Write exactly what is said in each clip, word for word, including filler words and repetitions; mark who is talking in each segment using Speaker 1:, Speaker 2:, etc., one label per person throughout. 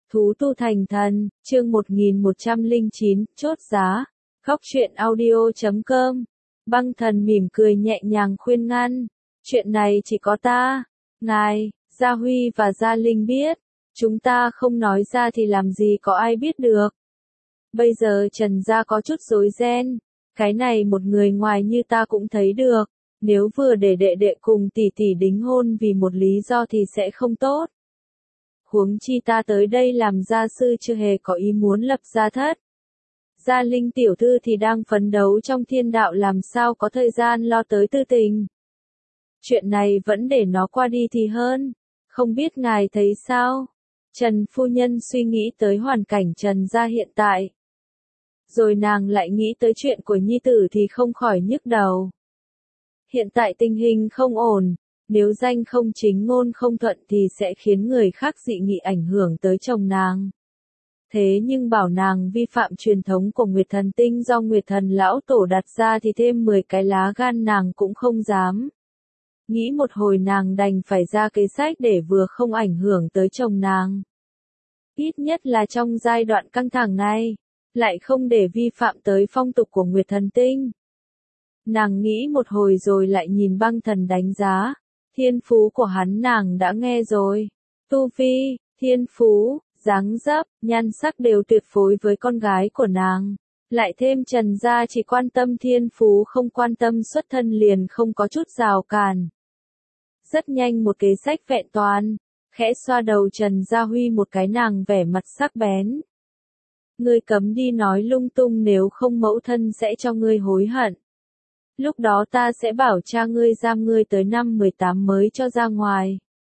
Speaker 1: Thú tu thành thần, chương một nghìn một trăm lẻ chín, chốt giá. Góc truyện audio chấm com. Băng thần mỉm cười nhẹ nhàng khuyên ngăn. Chuyện này chỉ có ta, ngài, Gia Huy và Gia Linh biết. Chúng ta không nói ra thì làm gì có ai biết được. Bây giờ Trần gia có chút rối ren. Cái này một người ngoài như ta cũng thấy được. Nếu vừa để đệ đệ cùng tỷ tỷ đính hôn vì một lý do thì sẽ không tốt. Huống chi ta tới đây làm gia sư chưa hề có ý muốn lập gia thất. Gia Linh tiểu thư thì đang phấn đấu trong thiên đạo, làm sao có thời gian lo tới tư tình. Chuyện này vẫn để nó qua đi thì hơn. Không biết ngài thấy sao? Trần phu nhân suy nghĩ tới hoàn cảnh Trần gia hiện tại. Rồi nàng lại nghĩ tới chuyện của nhi tử thì không khỏi nhức đầu. Hiện tại tình hình không ổn. Nếu danh không chính ngôn không thuận thì sẽ khiến người khác dị nghị ảnh hưởng tới chồng nàng. Thế nhưng bảo nàng vi phạm truyền thống của Nguyệt Thần Tinh do Nguyệt Thần Lão Tổ đặt ra thì thêm mười cái lá gan nàng cũng không dám. Nghĩ một hồi nàng đành phải ra kế sách để vừa không ảnh hưởng tới chồng nàng. Ít nhất là trong giai đoạn căng thẳng này, lại không để vi phạm tới phong tục của Nguyệt Thần Tinh. Nàng nghĩ một hồi rồi lại nhìn băng thần đánh giá. Thiên phú của hắn nàng đã nghe rồi. Tu vi, thiên phú, dáng dấp, nhan sắc đều tuyệt phối với con gái của nàng. Lại thêm Trần gia chỉ quan tâm thiên phú không quan tâm xuất thân liền không có chút rào cản. Rất nhanh một kế sách vẹn toàn, khẽ xoa đầu Trần Gia Huy một cái, nàng vẻ mặt sắc bén. Ngươi cấm đi nói lung tung, nếu không mẫu thân sẽ cho ngươi hối hận. Lúc đó ta sẽ bảo cha ngươi giam ngươi tới năm mười tám mới cho ra ngoài.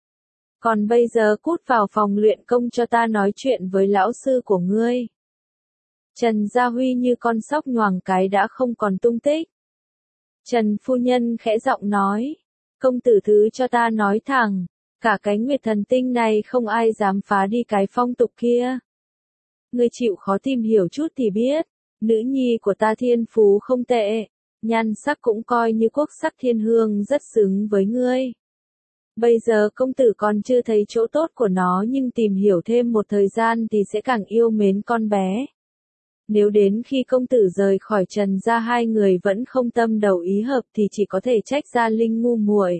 Speaker 1: Còn bây giờ cút vào phòng luyện công cho ta nói chuyện với lão sư của ngươi. Trần Gia Huy như con sóc nhoàng cái đã không còn tung tích. Trần phu nhân khẽ giọng nói, công tử thứ cho ta nói thẳng, cả cái Nguyệt Thần Tinh này không ai dám phá đi cái phong tục kia. Ngươi chịu khó tìm hiểu chút thì biết, nữ nhi của ta thiên phú không tệ. Nhan sắc cũng coi như quốc sắc thiên hương, rất xứng với ngươi. Bây giờ công tử còn chưa thấy chỗ tốt của nó, nhưng tìm hiểu thêm một thời gian thì sẽ càng yêu mến con bé. Nếu đến khi công tử rời khỏi Trần gia hai người vẫn không tâm đầu ý hợp thì chỉ có thể trách Gia Linh ngu muội.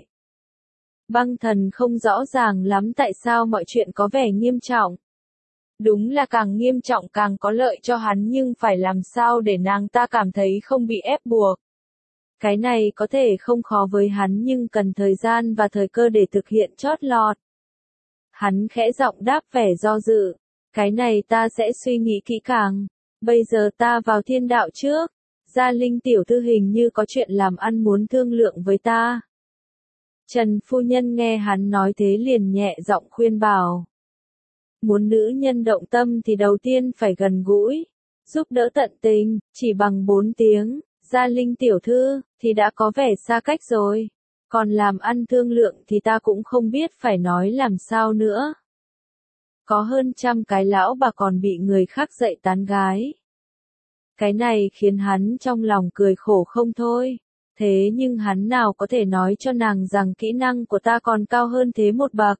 Speaker 1: Băng thần không rõ ràng lắm tại sao mọi chuyện có vẻ nghiêm trọng. Đúng là càng nghiêm trọng càng có lợi cho hắn, nhưng phải làm sao để nàng ta cảm thấy không bị ép buộc. Cái này có thể không khó với hắn nhưng cần thời gian và thời cơ để thực hiện chót lọt. Hắn khẽ giọng đáp vẻ do dự. Cái này ta sẽ suy nghĩ kỹ càng. Bây giờ ta vào thiên đạo trước. Gia Linh tiểu thư hình như có chuyện làm ăn muốn thương lượng với ta. Trần phu nhân nghe hắn nói thế liền nhẹ giọng khuyên bảo. Muốn nữ nhân động tâm thì đầu tiên phải gần gũi, giúp đỡ tận tình, chỉ bằng bốn tiếng. Gia Linh tiểu thư, thì đã có vẻ xa cách rồi. Còn làm ăn thương lượng thì ta cũng không biết phải nói làm sao nữa. Có hơn trăm cái lão bà còn bị người khác dạy tán gái. Cái này khiến hắn trong lòng cười khổ không thôi. Thế nhưng hắn nào có thể nói cho nàng rằng kỹ năng của ta còn cao hơn thế một bậc.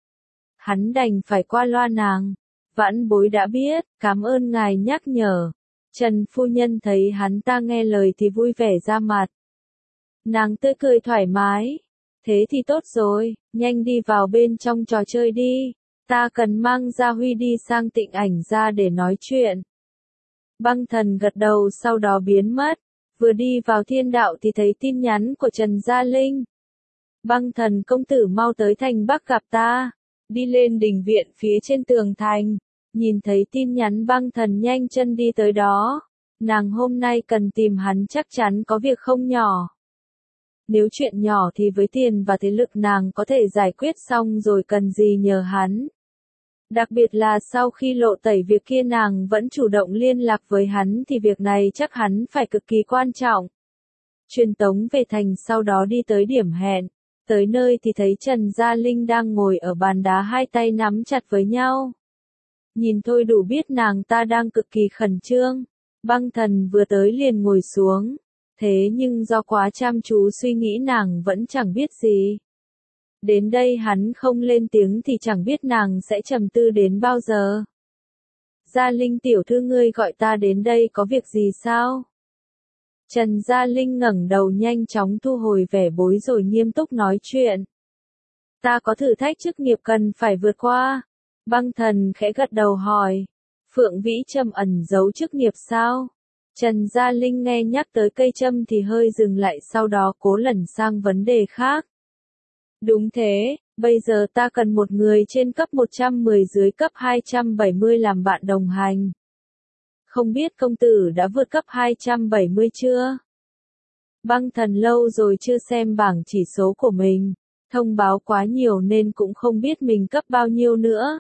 Speaker 1: Hắn đành phải qua loa nàng. Vãn bối đã biết, cảm ơn ngài nhắc nhở. Trần phu nhân thấy hắn ta nghe lời thì vui vẻ ra mặt. Nàng tươi cười thoải mái. Thế thì tốt rồi, nhanh đi vào bên trong trò chơi đi. Ta cần mang Gia Huy đi sang Tịnh Ảnh ra để nói chuyện. Băng thần gật đầu sau đó biến mất. Vừa đi vào thiên đạo thì thấy tin nhắn của Trần Gia Linh. Băng thần công tử mau tới thành Bắc gặp ta. Đi lên đình viện phía trên tường thành. Nhìn thấy tin nhắn băng thần nhanh chân đi tới đó. Nàng hôm nay cần tìm hắn chắc chắn có việc không nhỏ. Nếu chuyện nhỏ thì với tiền và thế lực nàng có thể giải quyết xong rồi, cần gì nhờ hắn. Đặc biệt là sau khi lộ tẩy việc kia nàng vẫn chủ động liên lạc với hắn thì việc này chắc hắn phải cực kỳ quan trọng. Truyền tống về thành sau đó đi tới điểm hẹn. Tới nơi thì thấy Trần Gia Linh đang ngồi ở bàn đá hai tay nắm chặt với nhau. Nhìn thôi đủ biết nàng ta đang cực kỳ khẩn trương. Băng thần vừa tới liền ngồi xuống. Thế nhưng do quá chăm chú suy nghĩ nàng vẫn chẳng biết gì. Đến đây hắn không lên tiếng thì chẳng biết nàng sẽ trầm tư đến bao giờ. Gia Linh tiểu thư ngươi gọi ta đến đây có việc gì sao? Trần Gia Linh ngẩng đầu nhanh chóng thu hồi vẻ bối rồi nghiêm túc nói chuyện. Ta có thử thách chức nghiệp cần phải vượt qua. Băng Thần khẽ gật đầu hỏi. Phượng Vĩ Trâm ẩn giấu chức nghiệp sao? Trần Gia Linh nghe nhắc tới cây châm thì hơi dừng lại, sau đó cố lẩn sang vấn đề khác. Đúng thế, bây giờ ta cần một người trên cấp một trăm mười dưới cấp hai trăm bảy mươi làm bạn đồng hành. Không biết công tử đã vượt cấp hai trăm bảy mươi chưa? Băng Thần lâu rồi chưa xem bảng chỉ số của mình, thông báo quá nhiều nên cũng không biết mình cấp bao nhiêu nữa.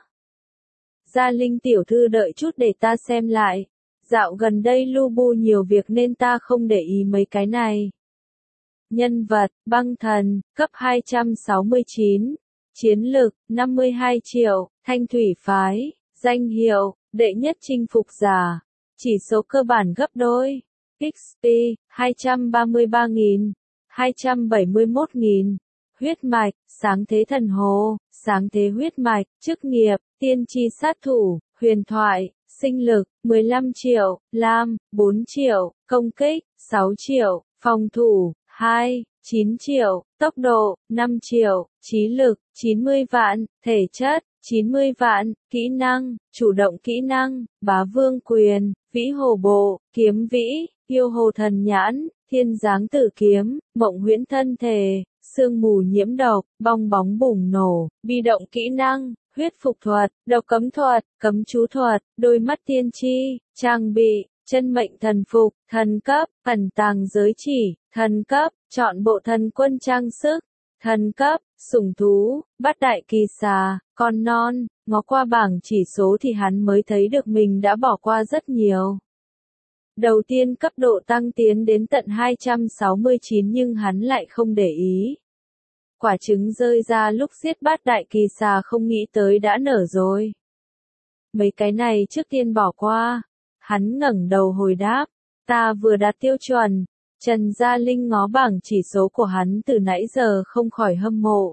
Speaker 1: Gia Linh tiểu thư đợi chút để ta xem lại. Dạo gần đây lu bu nhiều việc nên ta không để ý mấy cái này. Nhân vật, Băng Thần, cấp hai trăm sáu mươi chín. Chiến lực, năm mươi hai triệu, Thanh Thủy Phái, danh hiệu, đệ nhất chinh phục giả. Chỉ số cơ bản gấp đôi. ích pê, hai trăm ba mươi ba nghìn, hai trăm bảy mươi mốt nghìn. Huyết mạch, sáng thế thần hồ, sáng thế huyết mạch, chức nghiệp, tiên tri sát thủ, huyền thoại, sinh lực, mười lăm triệu, lam, bốn triệu, công kích, sáu triệu, phòng thủ, hai, chín triệu, tốc độ, năm triệu, trí lực, chín mươi vạn, thể chất, chín mươi vạn, kỹ năng, chủ động kỹ năng, bá vương quyền, vĩ hồ bộ, kiếm vĩ, yêu hồ thần nhãn, thiên giáng tử kiếm, mộng huyễn thân thể, sương mù nhiễm độc, bong bóng bùng nổ, bi động kỹ năng, huyết phục thuật, độc cấm thuật, cấm chú thuật, đôi mắt tiên tri, trang bị, chân mệnh thần phục, thần cấp, ẩn tàng giới chỉ, thần cấp, chọn bộ thần quân trang sức, thần cấp, sủng thú, bát đại kỳ xà, con non. Ngó qua bảng chỉ số thì hắn mới thấy được mình đã bỏ qua rất nhiều. Đầu tiên cấp độ tăng tiến đến tận hai trăm sáu mươi chín nhưng hắn lại không để ý. Quả trứng rơi ra lúc giết bát đại kỳ xà không nghĩ tới đã nở rồi. Mấy cái này trước tiên bỏ qua. Hắn ngẩng đầu hồi đáp. Ta vừa đạt tiêu chuẩn. Trần Gia Linh ngó bảng chỉ số của hắn từ nãy giờ không khỏi hâm mộ.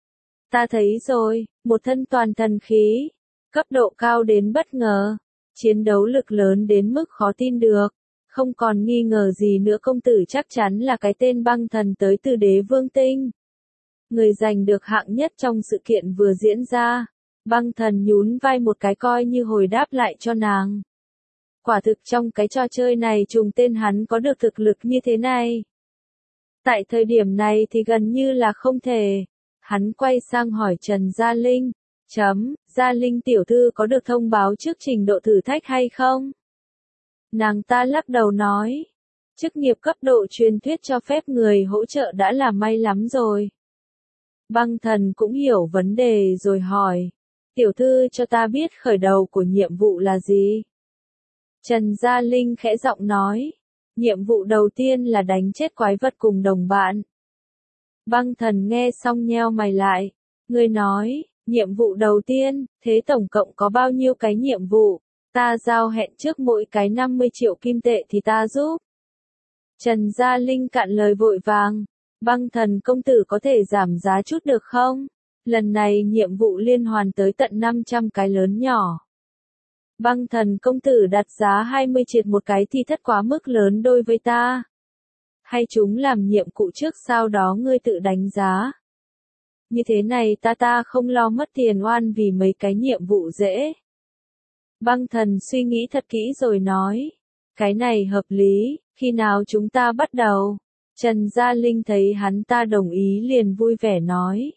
Speaker 1: Ta thấy rồi, một thân toàn thần khí. Cấp độ cao đến bất ngờ. Chiến đấu lực lớn đến mức khó tin được. Không còn nghi ngờ gì nữa, công tử chắc chắn là cái tên Băng Thần tới từ Đế Vương Tinh. Người giành được hạng nhất trong sự kiện vừa diễn ra. Băng Thần nhún vai một cái coi như hồi đáp lại cho nàng. Quả thực trong cái trò chơi này trùng tên hắn có được thực lực như thế này. Tại thời điểm này thì gần như là không thể. Hắn quay sang hỏi Trần Gia Linh. Chấm, Gia Linh tiểu thư có được thông báo trước trình độ thử thách hay không? Nàng ta lắc đầu nói. Chức nghiệp cấp độ truyền thuyết cho phép người hỗ trợ đã là may lắm rồi. Băng Thần cũng hiểu vấn đề rồi hỏi. Tiểu thư cho ta biết khởi đầu của nhiệm vụ là gì? Trần Gia Linh khẽ giọng nói. Nhiệm vụ đầu tiên là đánh chết quái vật cùng đồng bạn. Băng Thần nghe xong nheo mày lại. Người nói, nhiệm vụ đầu tiên, thế tổng cộng có bao nhiêu cái nhiệm vụ? Ta giao hẹn trước mỗi cái năm mươi triệu kim tệ thì ta giúp. Trần Gia Linh cạn lời vội vàng. Băng Thần công tử có thể giảm giá chút được không? Lần này nhiệm vụ liên hoàn tới tận năm trăm cái lớn nhỏ. Băng Thần công tử đặt giá hai mươi triệt một cái thì thất quá mức lớn đối với ta. Hay chúng làm nhiệm vụ trước sau đó ngươi tự đánh giá. Như thế này ta ta không lo mất tiền oan vì mấy cái nhiệm vụ dễ. Băng Thần suy nghĩ thật kỹ rồi nói. Cái này hợp lý, khi nào chúng ta bắt đầu? Trần Gia Linh thấy hắn ta đồng ý liền vui vẻ nói.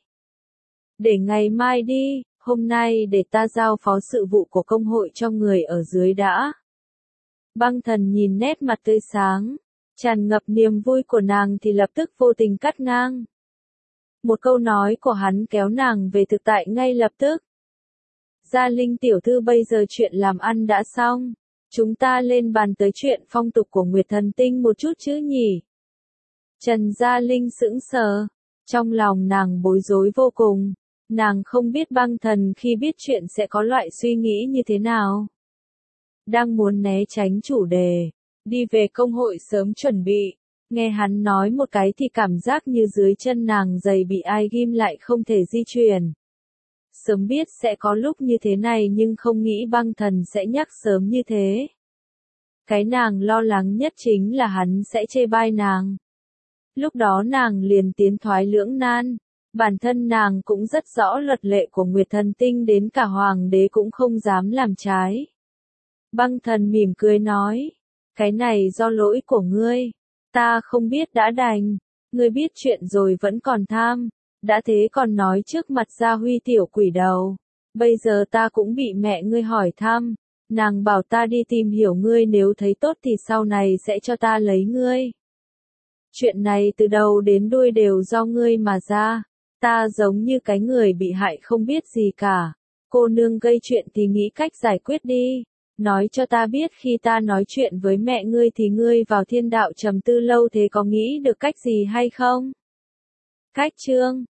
Speaker 1: Để ngày mai đi, hôm nay để ta giao phó sự vụ của công hội cho người ở dưới đã. Băng Thần nhìn nét mặt tươi sáng, tràn ngập niềm vui của nàng thì lập tức vô tình cắt ngang. Một câu nói của hắn kéo nàng về thực tại ngay lập tức. Gia Linh tiểu thư bây giờ chuyện làm ăn đã xong. Chúng ta lên bàn tới chuyện phong tục của Nguyệt Thần Tinh một chút chứ nhỉ? Trần Gia Linh sững sờ. Trong lòng nàng bối rối vô cùng. Nàng không biết Băng Thần khi biết chuyện sẽ có loại suy nghĩ như thế nào. Đang muốn né tránh chủ đề. Đi về công hội sớm chuẩn bị. Nghe hắn nói một cái thì cảm giác như dưới chân nàng giày bị ai ghim lại không thể di chuyển. Sớm biết sẽ có lúc như thế này nhưng không nghĩ băng thần sẽ nhắc sớm như thế. Cái nàng lo lắng nhất chính là hắn sẽ chê bai nàng. Lúc đó nàng liền tiến thoái lưỡng nan, bản thân nàng cũng rất rõ luật lệ của Nguyệt Thần Tinh đến cả hoàng đế cũng không dám làm trái. Băng thần mỉm cười nói, cái này do lỗi của ngươi, ta không biết đã đành, ngươi biết chuyện rồi vẫn còn tham, đã thế còn nói trước mặt Gia Huy tiểu quỷ đầu, bây giờ ta cũng bị mẹ ngươi hỏi thăm, nàng bảo ta đi tìm hiểu ngươi nếu thấy tốt thì sau này sẽ cho ta lấy ngươi. Chuyện này từ đầu đến đuôi đều do ngươi mà ra, ta giống như cái người bị hại không biết gì cả, cô nương gây chuyện thì nghĩ cách giải quyết đi, nói cho ta biết khi ta nói chuyện với mẹ ngươi thì ngươi vào thiên đạo trầm tư lâu thế có nghĩ được cách gì hay không? Cách chương